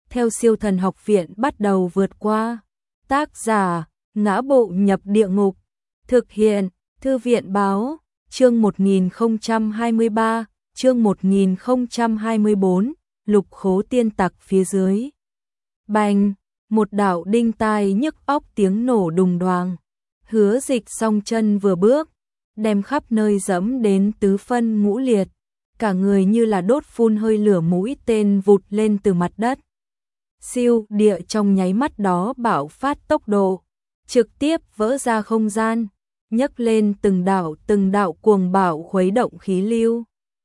theo Siêu Thần Học Viện bắt đầu vượt qua. Tác giả: Ngã Bộ Nhập Địa Ngục. Thực hiện: Thư viện báo. Chương 1023, chương 1024, Lục Khố Tiên Tặc phía dưới. Bành, một đạo đinh tai nhức óc tiếng nổ đùng đoàng. Hứa Dịch song chân vừa bước, đem khắp nơi dẫm đến tứ phân ngũ liệt, cả người như là đốt phun hơi lửa, mũi tên vụt lên từ mặt đất. Siêu địa trong nháy mắt đó bạo phát tốc độ, trực tiếp vỡ ra không gian, nhấc lên từng đạo cuồng bạo khuấy động khí lưu.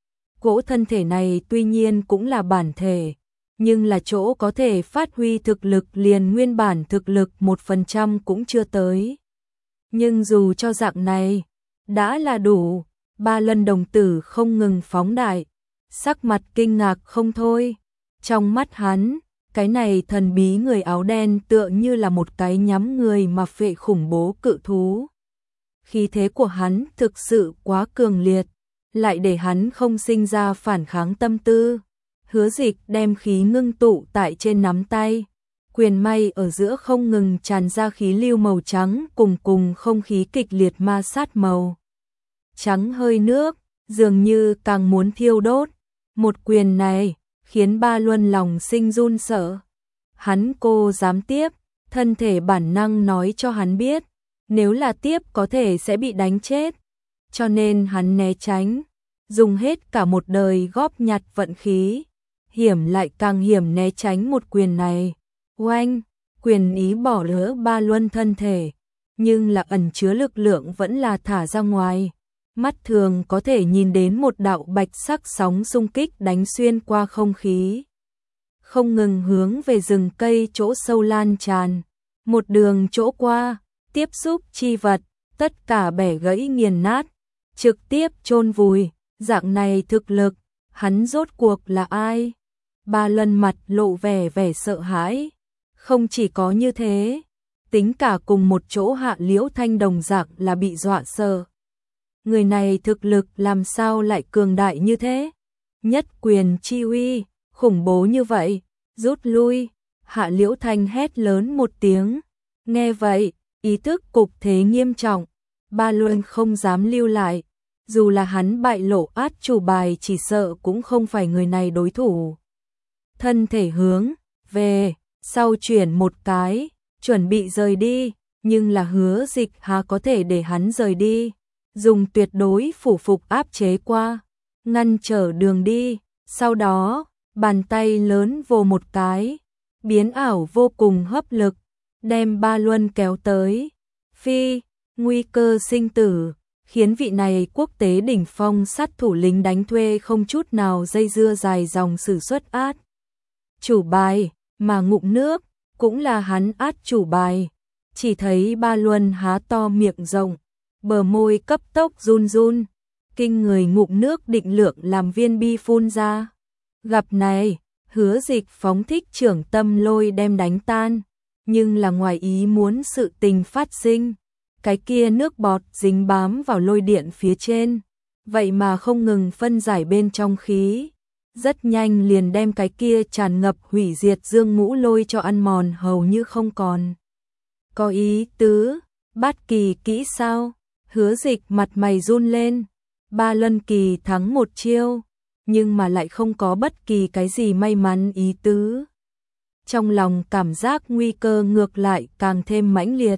Cỗ thân thể này tuy nhiên cũng là bản thể, nhưng là chỗ có thể phát huy thực lực liền nguyên bản thực lực 1% cũng chưa tới. Nhưng dù cho dạng này, đã là đủ. Ba Lân đồng tử không ngừng phóng đại, sắc mặt kinh ngạc không thôi. Trong mắt hắn, cái này thần bí người áo đen tựa như là một cái nhắm người mà phệ khủng bố cự thú. Khí thế của hắn thực sự quá cường liệt, lại để hắn không sinh ra phản kháng tâm tư. Hứa Dịch đem khí ngưng tụ tại trên nắm tay, quyền may ở giữa không ngừng tràn ra khí lưu màu trắng, cùng không khí kịch liệt ma sát màu trắng hơi nước, dường như càng muốn thiêu đốt. Một quyền này khiến Ba Luân lòng sinh run sợ. Hắn cô dám tiếp, thân thể bản năng nói cho hắn biết, nếu là tiếp có thể sẽ bị đánh chết. Cho nên hắn né tránh, dùng hết cả một đời góp nhặt vận khí, hiểm lại càng hiểm né tránh một quyền này. Oanh, quyền ý bỏ lỡ Ba Luân thân thể, nhưng là ẩn chứa lực lượng vẫn là thả ra ngoài. Mắt thường có thể nhìn đến một đạo bạch sắc sóng xung kích đánh xuyên qua không khí, không ngừng hướng về rừng cây chỗ sâu lan tràn. Một đường chỗ qua, tiếp xúc chi vật, tất cả bẻ gãy nghiền nát, trực tiếp chôn vùi. Dạng này thực lực, hắn rốt cuộc là ai? Ba Lân mặt lộ vẻ sợ hãi. Không chỉ có như thế, tính cả cùng một chỗ Hạ Liễu Thanh đồng dạng là bị dọa sợ. Người này thực lực làm sao lại cường đại như thế? Nhất quyền chi uy, khủng bố như vậy, rút lui. Hạ Liễu Thanh hét lớn một tiếng. Nghe vậy, ý thức cục thế nghiêm trọng. Ba Luân không dám lưu lại. Dù là hắn bại lộ át chủ bài, chỉ sợ cũng không phải người này đối thủ. Thân thể hướng về sau chuyển một cái, chuẩn bị rời đi, nhưng là Hứa Dịch há có thể để hắn rời đi. Dùng tuyệt đối phủ phục áp chế qua, ngăn trở đường đi. Sau đó, bàn tay lớn vồ một cái, biến ảo vô cùng hấp lực, đem Ba Luân kéo tới. Phi, nguy cơ sinh tử, khiến vị này quốc tế đỉnh phong sát thủ lính đánh thuê không chút nào dây dưa dài dòng sử xuất át chủ bài, mà ngụm nước cũng là hắn át chủ bài. Chỉ thấy Ba Luân há to miệng rộng, bờ môi cấp tốc run run, kinh người ngụm nước định lượng làm viên bi phun ra. Gặp này, Hứa Dịch phóng thích trưởng tâm lôi đem đánh tan, nhưng là ngoài ý muốn sự tình phát sinh. Cái kia nước bọt dính bám vào lôi điện phía trên, vậy mà không ngừng phân giải bên trong khí, rất nhanh liền đem cái kia tràn ngập hủy diệt dương ngũ lôi cho ăn mòn hầu như không còn. Có ý tứ, Bát Kỳ kỹ sao? Hứa Dịch mặt mày run lên. Ba Lân kỳ thắng một chiêu, nhưng mà lại không có bất kỳ cái gì may mắn ý tứ. Trong lòng cảm giác nguy cơ ngược lại càng thêm mãnh liệt.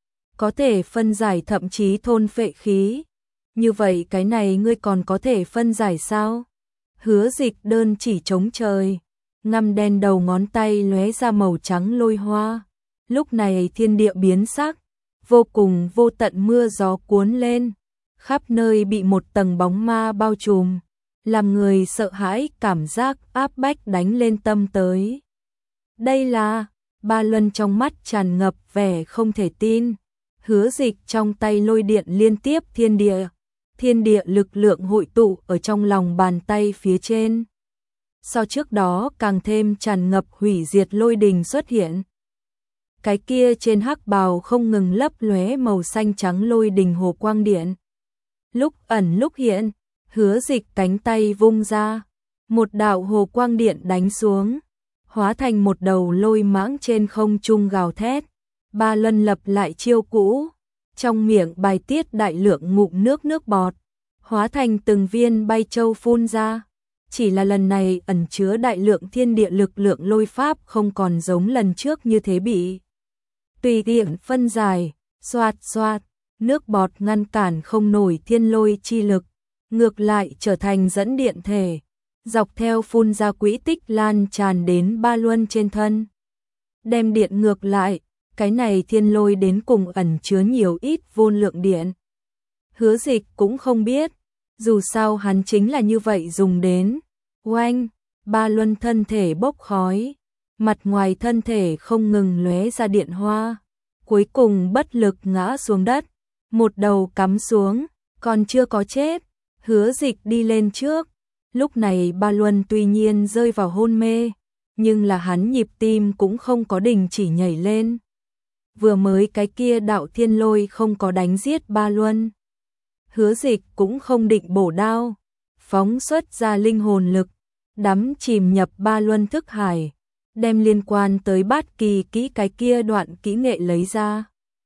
Có thể phân giải thậm chí thôn phệ khí. Như vậy cái này ngươi còn có thể phân giải sao? Hứa Dịch đơn chỉ trống trời, ngăm đen đầu ngón tay lóe ra màu trắng lôi hoa. Lúc này thiên địa biến sắc, vô cùng vô tận mưa gió cuốn lên, khắp nơi bị một tầng bóng ma bao trùm, làm người sợ hãi, cảm giác áp bách đánh lên tâm tới. Đây là, Ba Luân trong mắt tràn ngập vẻ không thể tin. Hứa Dịch trong tay lôi điện liên tiếp thiên địa lực lượng hội tụ ở trong lòng bàn tay phía trên. So trước đó càng thêm tràn ngập hủy diệt lôi đình xuất hiện. Cái kia trên hắc bào không ngừng lấp lóe màu xanh trắng lôi đình hồ quang điện. Lúc ẩn lúc hiện, Hứa Dịch cánh tay vung ra, một đạo hồ quang điện đánh xuống, hóa thành một đầu lôi mãng trên không trung gào thét. Ba Luân lập lại chiêu cũ, trong miệng bài tiết đại lượng ngụm nước bọt, hóa thành từng viên bay châu phun ra. Chỉ là lần này ẩn chứa đại lượng thiên địa lực lượng lôi pháp không còn giống lần trước như thế bị tùy tiện phân giải, xoạt xoạt, nước bọt ngăn cản không nổi thiên lôi chi lực, ngược lại trở thành dẫn điện thể, dọc theo phun ra quỹ tích lan tràn đến Ba Luân trên thân. Đem điện ngược lại, cái này thiên lôi đến cùng ẩn chứa nhiều ít vô lượng điện. Hứa Dịch cũng không biết, dù sao hắn chính là như vậy dùng đến. Oanh, Ba Luân thân thể bốc khói, mặt ngoài thân thể không ngừng lóe ra điện hoa, cuối cùng bất lực ngã xuống đất, một đầu cắm xuống, còn chưa có chết. Hứa Dịch đi lên trước, lúc này Ba Luân tuy nhiên rơi vào hôn mê, nhưng là hắn nhịp tim cũng không có đình chỉ nhảy lên. Vừa mới cái kia đạo thiên lôi không có đánh giết Ba Luân. Hứa Dịch cũng không định bổ đao, phóng xuất ra linh hồn lực, đắm chìm nhập Ba Luân thức hải, đem liên quan tới Bát Kỳ kỹ cái kia đoạn kỹ nghệ lấy ra.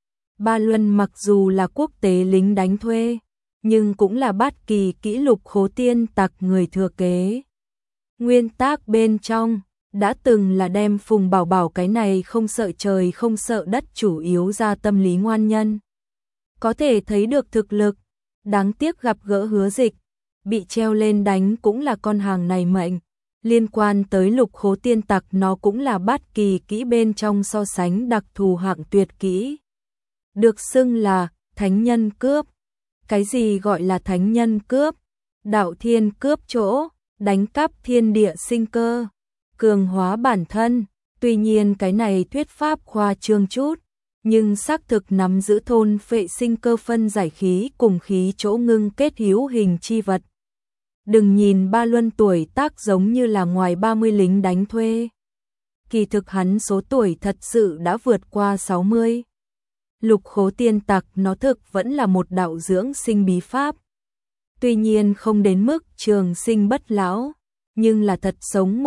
Ba Luân mặc dù là quốc tế lính đánh thuê, nhưng cũng là Bát Kỳ kỹ Lục Khố Tiên Tặc người thừa kế. Nguyên tác bên trong đã từng là đem Phùng Bảo Bảo cái này không sợ trời không sợ đất chủ yếu ra tâm lý ngoan nhân. Có thể thấy được thực lực, đáng tiếc gặp gỡ Hứa Dịch, bị treo lên đánh cũng là con hàng này mệnh. Liên quan tới Lục Khố Tiên Tặc nó cũng là Bát Kỳ kỹ bên trong so sánh đặc thù hạng tuyệt kỹ. Được xưng là thánh nhân cướp. Cái gì gọi là thánh nhân cướp? Đạo thiên cướp chỗ, đánh cắp thiên địa sinh cơ, cường hóa bản thân. Tuy nhiên cái này thuyết pháp khoa trương chút, nhưng xác thực nắm giữ thôn phệ sinh cơ phân giải khí cùng khí chỗ ngưng kết hữu hình chi vật. Đừng nhìn Ba Luân tuổi tác giống như là ngoài 30 lính đánh thuê. Kỳ thực hắn số tuổi thật sự đã vượt qua 60. Lục Khố Tiên Tặc nó thực vẫn là một đạo dưỡng sinh bí pháp. Tuy nhiên không đến mức trường sinh bất lão, nhưng là thật sống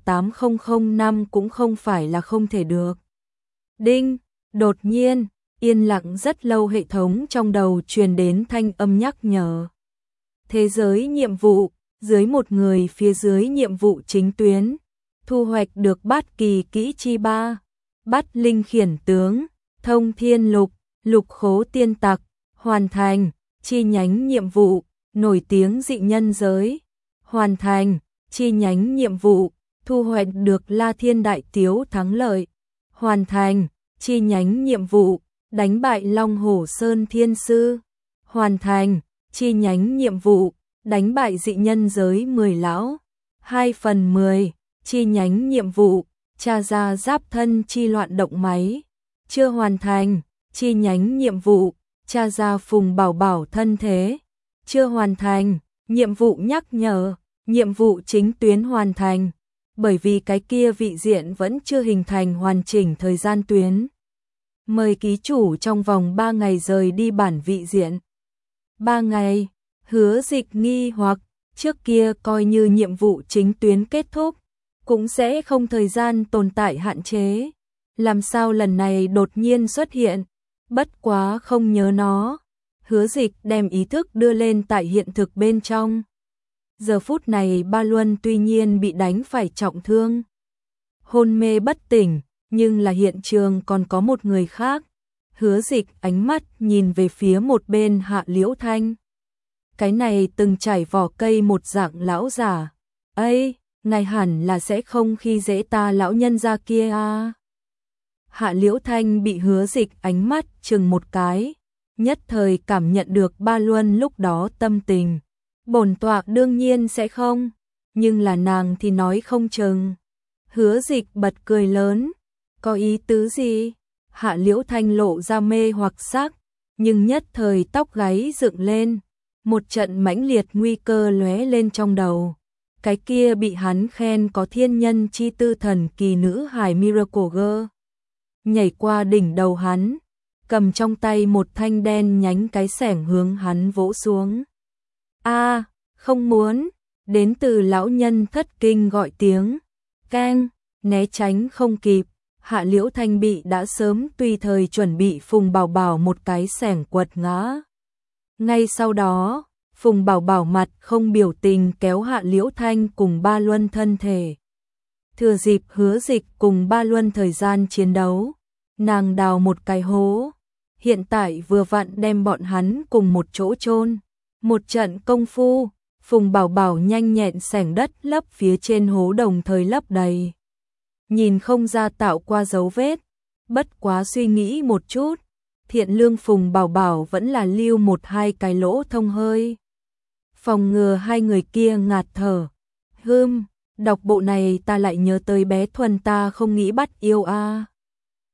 1,800 năm cũng không phải là không thể được. Đinh, đột nhiên, yên lặng rất lâu hệ thống trong đầu truyền đến thanh âm nhắc nhở. Thế giới nhiệm vụ, dưới một người phía dưới nhiệm vụ chính tuyến, thu hoạch được Bát Kỳ kỹ chi 3, Bát Linh khiển tướng, Thông Thiên Lục, Lục Khố Tiên Tặc, hoàn thành, chi nhánh nhiệm vụ, nổi tiếng dị nhân giới, hoàn thành, chi nhánh nhiệm vụ, thu hoạch được La Thiên Đại Tiếu thắng lợi, hoàn thành, chi nhánh nhiệm vụ, đánh bại Long Hổ Sơn Thiên Sư, hoàn thành, chi nhánh nhiệm vụ, đánh bại dị nhân giới 10 lão, 2/10, chi nhánh nhiệm vụ, tra ra giáp thân chi loạn động máy, chưa hoàn thành, chi nhánh nhiệm vụ, tra ra Phùng Bảo Bảo thân thế, chưa hoàn thành, nhiệm vụ nhắc nhở, nhiệm vụ chính tuyến hoàn thành, bởi vì cái kia vị diện vẫn chưa hình thành hoàn chỉnh thời gian tuyến. Mời ký chủ trong vòng 3 ngày rời đi bản vị diện. 3 ngày, Hứa Dịch nghi hoặc, trước kia coi như nhiệm vụ chính tuyến kết thúc, cũng sẽ không thời gian tồn tại hạn chế. Làm sao lần này đột nhiên xuất hiện, bất quá không nhớ nó. Hứa Dịch đem ý thức đưa lên tại hiện thực bên trong. Giờ phút này Ba Luân tuy nhiên bị đánh phải trọng thương, hôn mê bất tỉnh, nhưng là hiện trường còn có một người khác. Hứa Dịch ánh mắt nhìn về phía một bên Hạ Liễu Thanh. Cái này từng trải vỏ cây một dạng lão giả. Ây, ngài hẳn là sẽ không khi dễ ta lão nhân gia kia à. Hạ Liễu Thanh bị Hứa Dịch ánh mắt chừng một cái, nhất thời cảm nhận được Ba Luân lúc đó tâm tình. Bổn tọa đương nhiên sẽ không, nhưng là nàng thì nói không chừng. Hứa Dịch bật cười lớn, có ý tứ gì? Hạ Liễu Thanh lộ ra mê hoặc sắc, nhưng nhất thời tóc gáy dựng lên, một trận mãnh liệt nguy cơ lóe lên trong đầu. Cái kia bị hắn khen có thiên nhân chi tư thần kỳ nữ hài Miracle Girl nhảy qua đỉnh đầu hắn, cầm trong tay một thanh đen nhánh cái xẻng hướng hắn vỗ xuống. A, không muốn, đến từ lão nhân thất kinh gọi tiếng, keng, né tránh không kịp, Hạ Liễu Thanh bị đã sớm tùy thời chuẩn bị Phùng Bảo Bảo một cái xẻng quật ngã. Ngay sau đó, Phùng Bảo Bảo mặt không biểu tình kéo Hạ Liễu Thanh cùng Ba Luân thân thể. Thừa dịp Hứa Dịch cùng Ba Luân thời gian chiến đấu, nàng đào một cái hố, hiện tại vừa vặn đem bọn hắn cùng một chỗ chôn. Một trận công phu, Phùng Bảo Bảo nhanh nhẹn xẻng đất lấp phía trên hố đồng thời lấp đầy. Nhìn không ra tạo qua dấu vết, bất quá suy nghĩ một chút, thiện lương Phùng Bảo Bảo vẫn là lưu một hai cái lỗ thông hơi. Phòng ngừa hai người kia ngạt thở. Đọc bộ này ta lại nhớ tới bé Thuần ta không nghĩ bắt yêu a.